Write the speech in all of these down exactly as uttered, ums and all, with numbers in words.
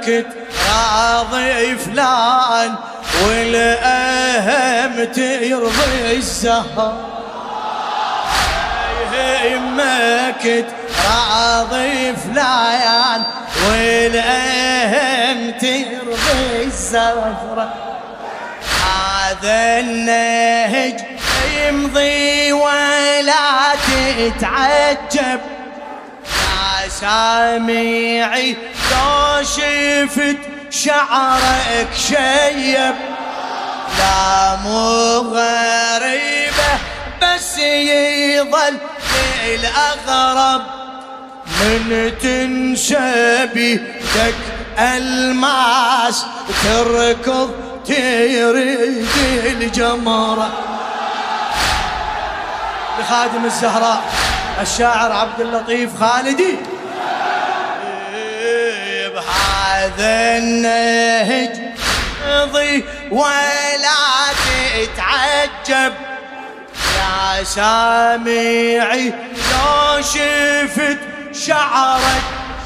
يمك راضي فلان والأهم ترضي الزهر يمك راضي فلان والأهم ترضي الزهرة هذا النهج يمضي ولا تتعجب يا سامعي لو شفت شعرك شيب لا مو غريبة بس يظل الأغرب من تنشبي دك الماس تركض تريد الجمرة. لخادم الزهراء الشاعر عبد اللطيف خالدي بهذا النهج ضي ولا تتعجب يا سامعي لو شفت شعرك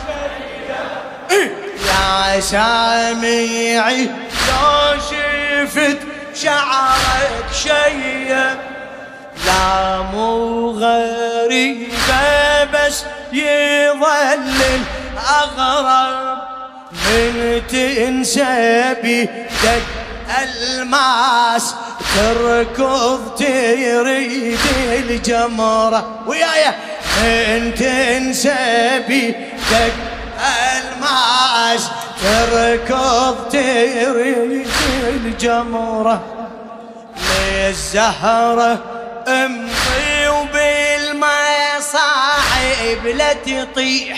يا سامعي لو شفت شعرك شيب لا مو غريبة بس يظل الأغرب من تنسبي دك الماس تركض تريد الجمرة ويايا من تنسبي دك الماس تركض تريد الجمرة للزهرة امضي وبالماء صاحب لا تطيح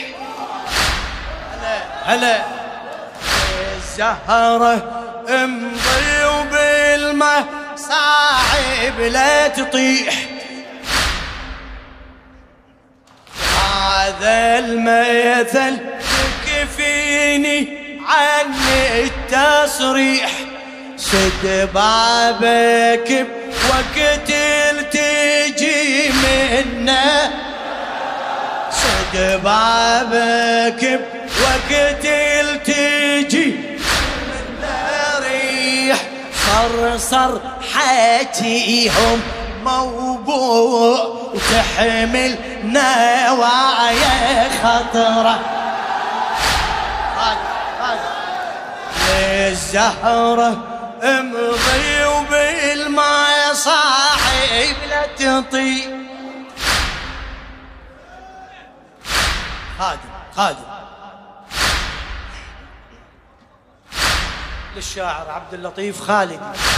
هلا هلا الزهرة امضي وبالماء صاحب لا تطيح هذا المثل يكفيني عن التصريح سد بابك وقت التجي منا سد بابك وقت التجي منا ريح صرصر حاجيهم موبوع وتحمل نوايا خطره للزهرة امضي وبالماء صاحب لا تطيح خادم خادم للشاعر عبد اللطيف خالد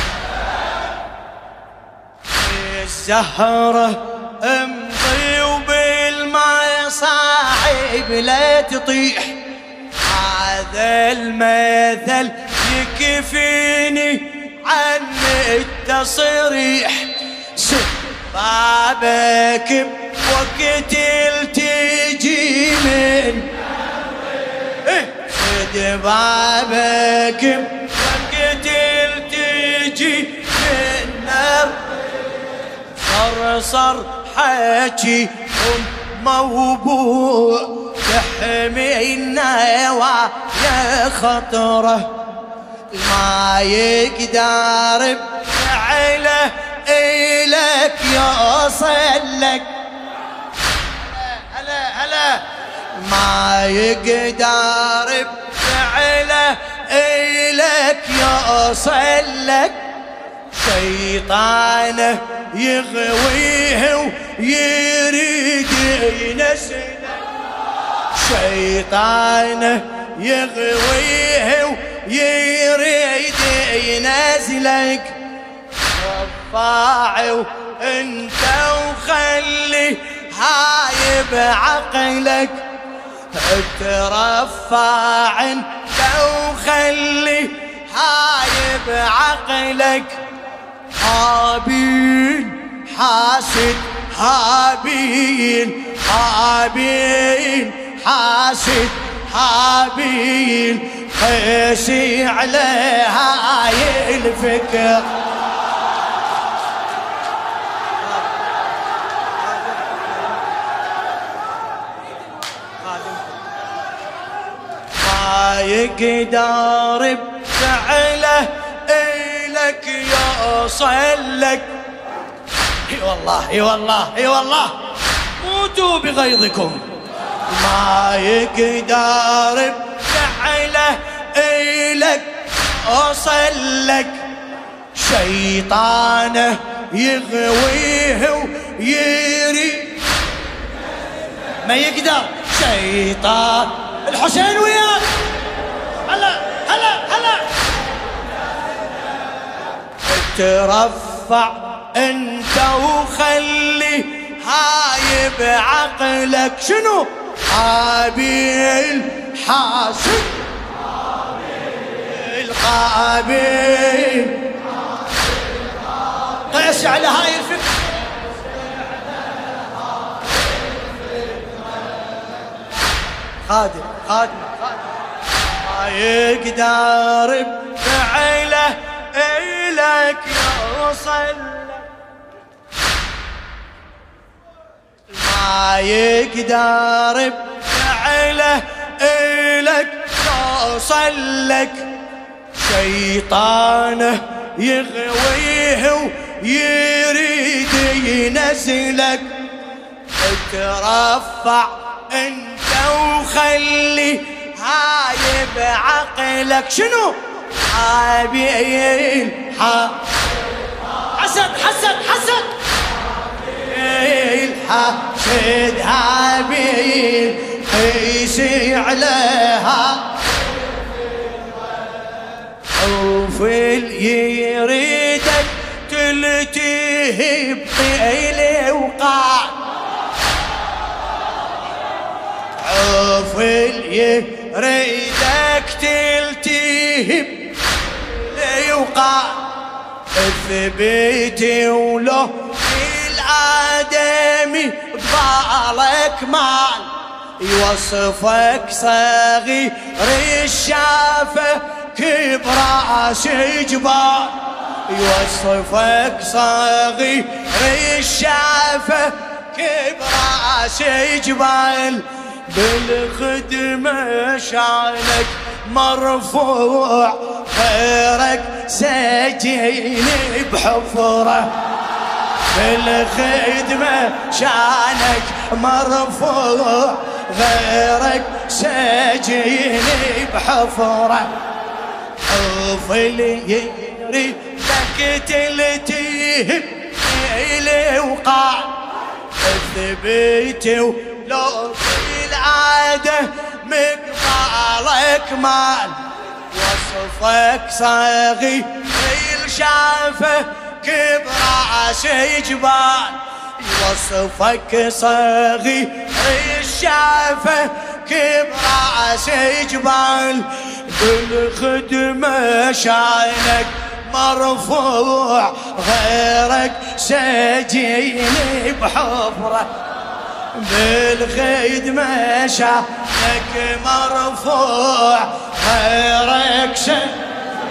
للزهرة امضي وبالماء صاحب لا تطيح هذا المثل يكفيني عن التصريح سد بابك وقت التجي من سد بابك وقت التجي من نار صرصر حكي موبوع تحمي النوى يا خطره ما يقدر بفعله إلك يوصل لك هلا هلا ما يقدر بفعله إلك يوصل لك شيطانه يغويه ويريد ينسلك شيطانه يغويه ويريد ينزلك رفاع وانت وخلي هايب عقلك ترفع انت وخلي هايب عقلك هابيل حاسد هابيل هابيل حاسد هابيل قيسي على هاي الفكر ما يقدر بفعله إلك يوصل لك. اي والله اي والله اي والله موتوا بغيظكم. ما يقدر بفعله إلك يوصل لك، شيطانه يغويه ويري ما يقدر. شيطان الحسين وياك، هلا هلا هلا ترفع انت وخلي هاي بعقلك. شنو؟ قابيل حاسد القابيل قيس على هاي الفكرة. خادم خادم ما يقدر بفعله إلك يوصل، ما يقدر بفعله إلك يوصل لك، شيطانه يغويه ويريد ينزلك. ترفع انت وخلي هاي بعقلك. شنو؟ حابيل حسد حسد حسد حسد هابيل قيسي عليها وفل يريدك تلتهب إلي وقع. عفل يريدك تلتهب إلي وقع. اثبتي ولو الآدمي ببالك مال يوصفك صغير الشافة كبراس جبال. يوصفك صغير الشافة كبراس جبال. بالخدمة شانك مرفوع غيرك سجين بحفرة. بالخدمة شانك مرفوع غيرك سجين بحفرة. عفل يريدك تلتهب إلي وقع. اثبتي ولو في العادة مقبالك مال وصفك صغير الشافة كبراس جبال. يوصفك صغير الشافة كبراس جبال. بالخدمة شانك مرفوع غيرك سجين بحفرة. بالخدمة شانك مرفوع غيرك سجين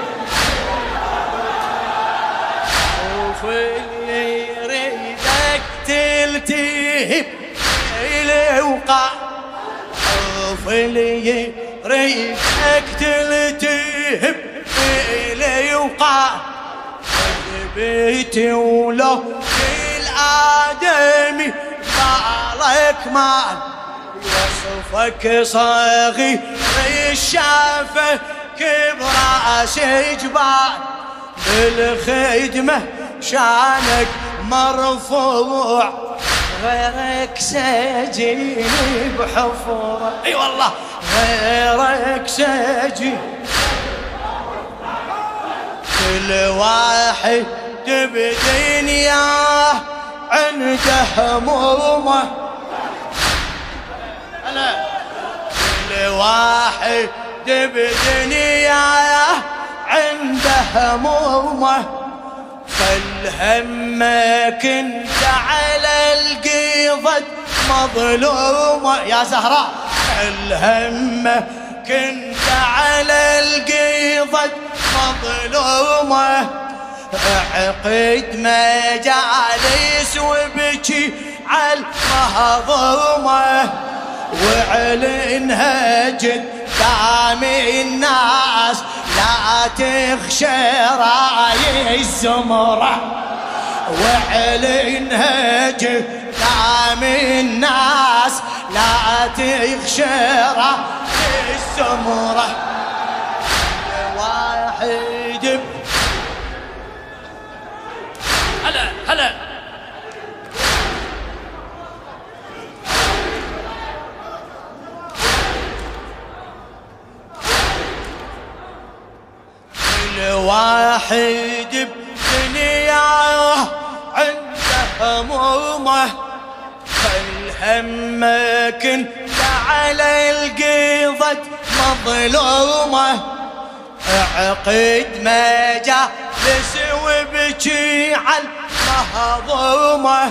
يريدك تلتهب إلي وقع. عفل يريدك تلتهب إلي وقع. بيتي ولو الآدمي بالك مال يوصفك صغير الشافة كبراس جبال. بالخدمة شانك مرفوع غيرك سجين بحفرة. اي أيوة والله غيرك سجين. كل واحد بدنياه عنده همومه. أنا كل واحد بدنياه عنده همومه. خل همك انت على القيضة مظلومة يا زهراء. خل همك انت على القيضة مظلومة. عقد مجالس وبكي على المهضومة. وعلنها قدام الناس لا تخشى راي الزمرة، وعلنها قدام الناس لا تخشى راي الزمرة. واحد هلا هلا الواحد بدنياه عنده همومه، فالهمك انت على القيضة مظلومه. عقد ما جالس وبكي على المهضومه،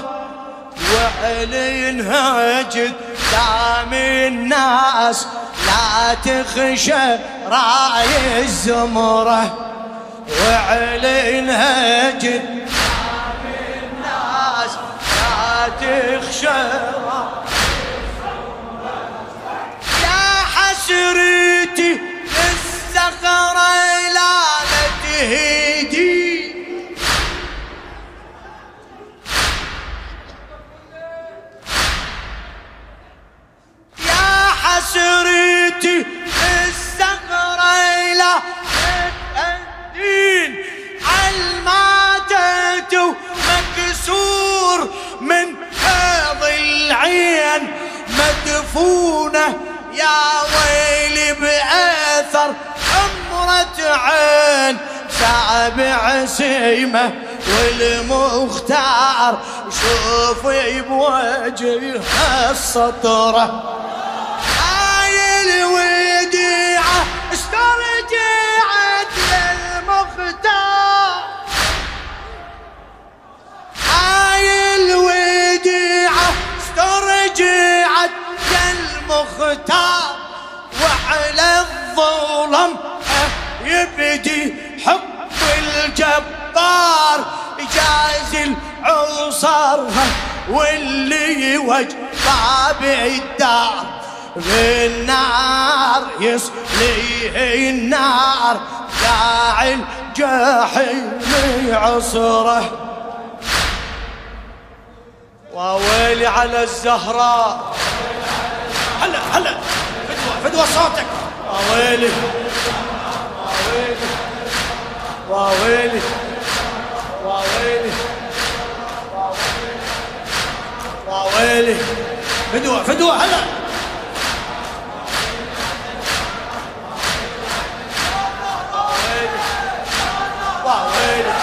وعلنها قدام الناس لا تخشى راي الزمرة، وعلنها قدام الناس لا تخشى راي الزمرة. يا حسرتي للصخرة لا تهدي، يا حسرتي للصخرة لا تهدين، علماتت ومكسور من حيض العين مدفونة، يا ويلي بأثر حمرة عين سابع سيمة، والمختار شوفي بوجهها السطرة. هاي الوديعة استرجعت للمختار، هاي الوديعة استرجعت للمختار، وعلى الظلم يبدي حب الجبار، جاز العصر واللي وجه باب الدار، بالنار يصليه النار داعي الجحيم عصره. وويلي على الزهراء، هلا هلا فدوة فدوة صوتك. وويلي وويلي وويلي وويلي فدوة فدوة هلا. وويلي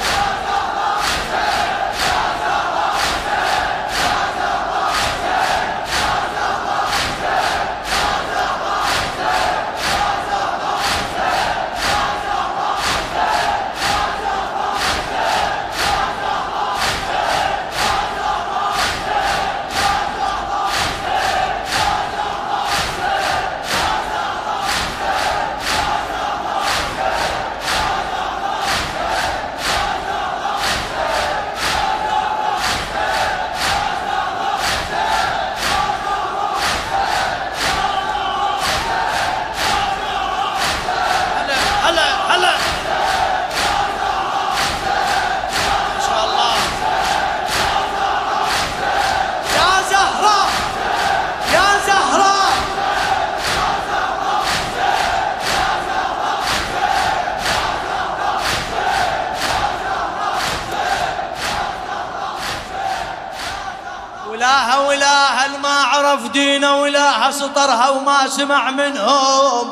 ولاها ولاها ما عرف دينه، ولاها سطرها وما سمع منهم،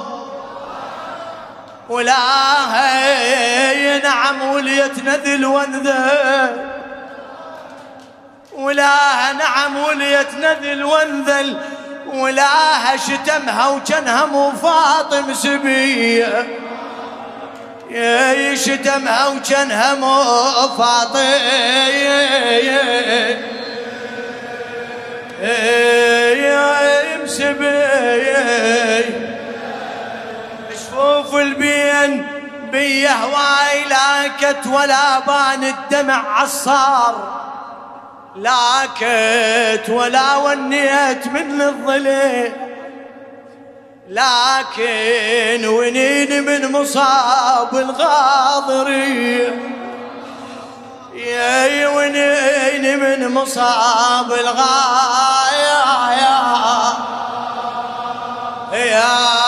ولاها ينعم وليتنا ذل وانذل، ولاها نعم وليتنا ذل وانذل، ولاها شتمها وجنها مو فاطم سبيه، يا شتمها وجنها مو فاطم يا مسبي. شوف البين بيه هواي لاكت ولا بان الدمع عصار، لاكت ولا ونيت من الظلم، لكن ونين من مصاب الغاضرية، يا ونين من مصاب الغاية يا